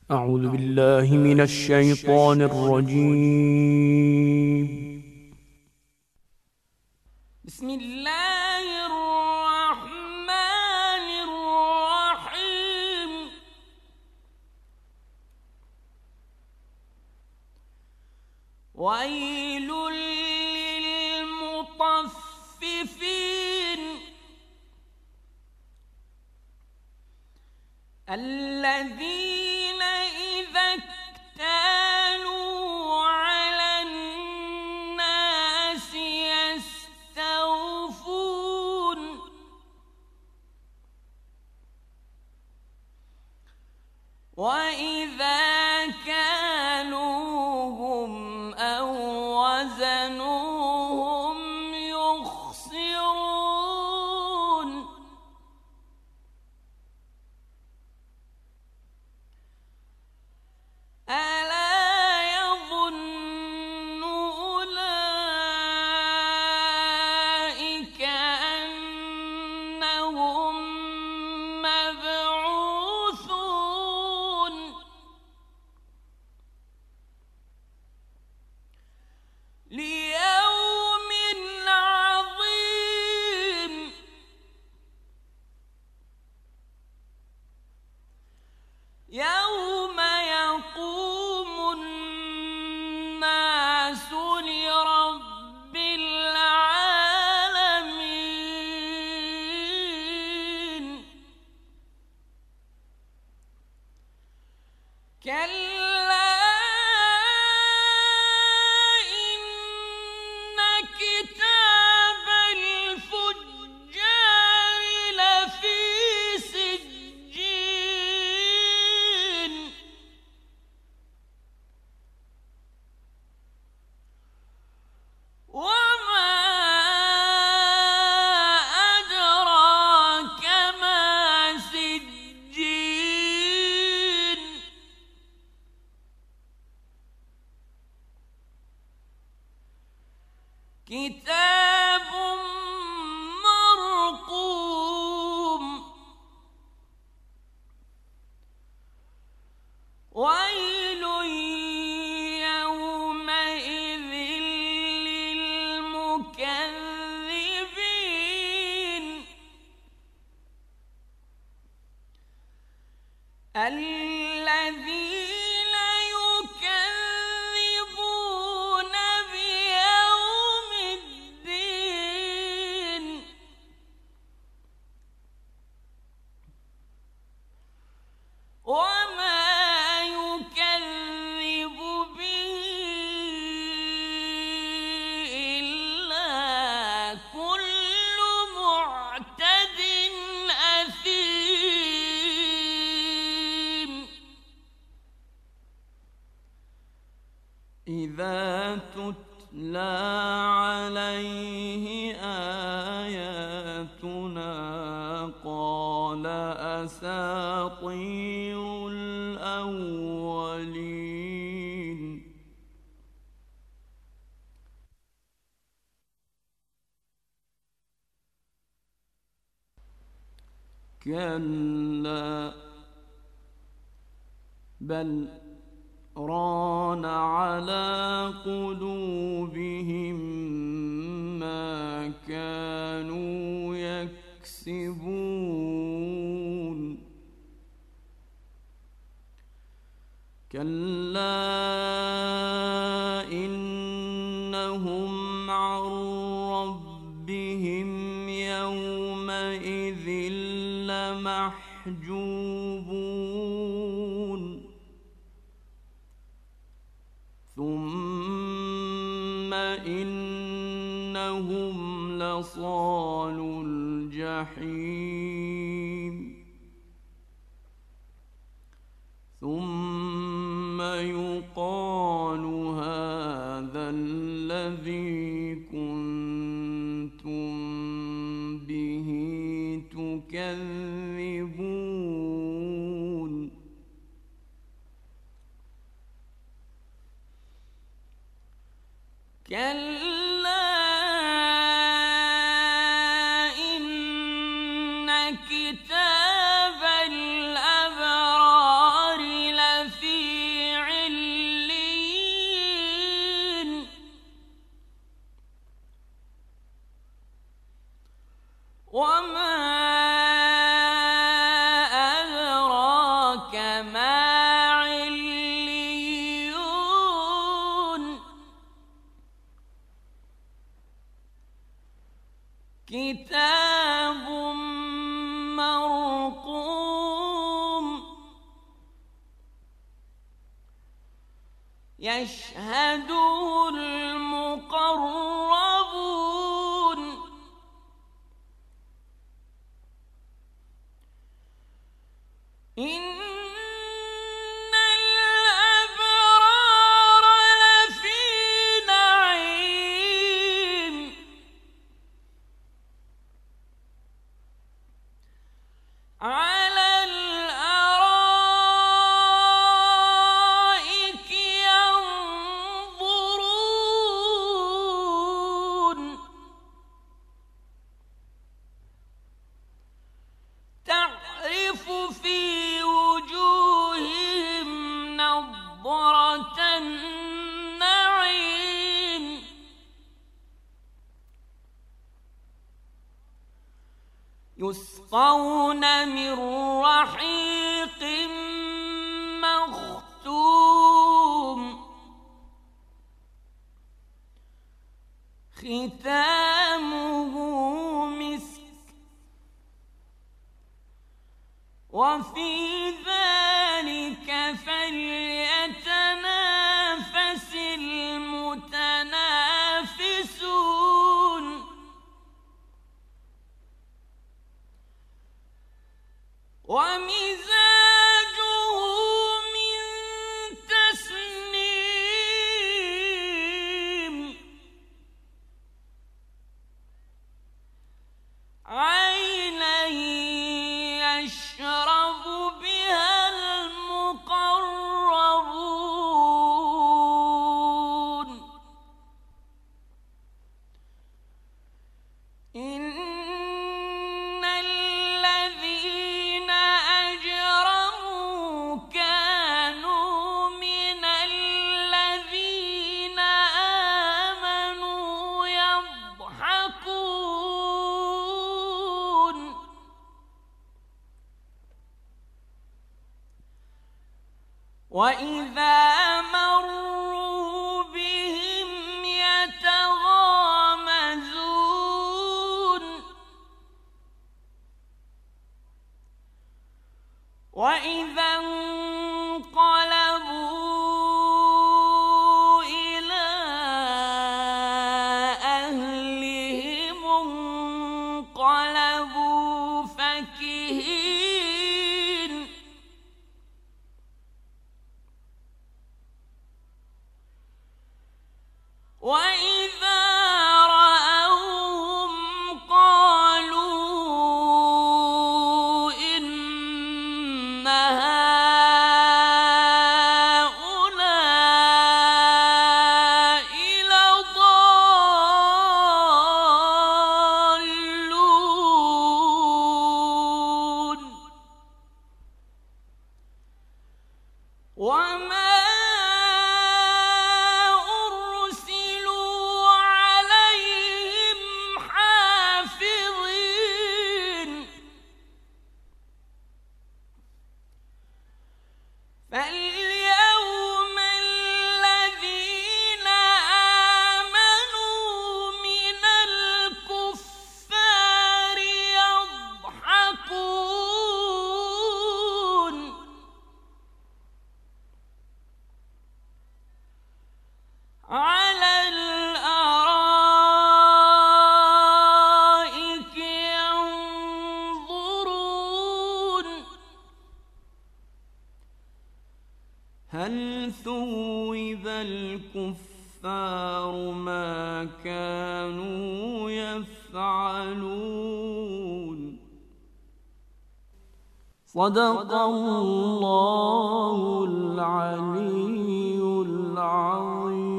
أعوذ بالله من الشيطان الرجيم. بسم الله الرحمن الرحيم. ويل للمطففين الذين إذا اكتالوا على الناس يستوفون وإذا كالوهم أو وزنوهم يخسرون ألا يظن أولئك أنهم مبعوثون ليوم عظيم يوم يقوم الناس لرب العالمين كلا إن كتاب الفجار لفي سجين وما أدراك ما سجين كتاب مرقوم ويل يومئذ للمكذبين الذين يكذبون بيوم الدين وما يكذب به إلا كل معتد أثيم إذا تتلى عليه آياتنا قال أساطير الأولين كلا بل ران على قلوبهم ما كانوا يكسبون كلا إنهم عن ربهم يومئذ لمحجوبون ثم إنهم لصالو الجحيم ثم يقال هذا الذي كنتم به تكذبون كلا إن كتاب الأبرار لفي السماء عليون كتاب مرقوم يشهده المقربون إن الأبرار لفي نعيم على الأرائك ينظرون تعرف في وجوههم نضرة النعيم يسقون من رحيق مختوم ختامه مسك وفي ذلك فليتنافس المتنافسون ومزاجه من تسنيم عينا يشرب بها المقربون إن الذين أجرموا كانوا من الذين آمنوا يضحكون وإذا مروا بهم يتغامزون وإذا انقلبوا إلى أهلهم انقلبوا فكهين وإذا رأوهم قالوا إن هؤلاء لضالون وما أرسلوا عليهم حافظين فاليوم الذين آمنوا من الكفار يضحكون على الأرائك ينظرون هل ثوب الكفار ما كانوا يفعلون صدق الله العلي العظيم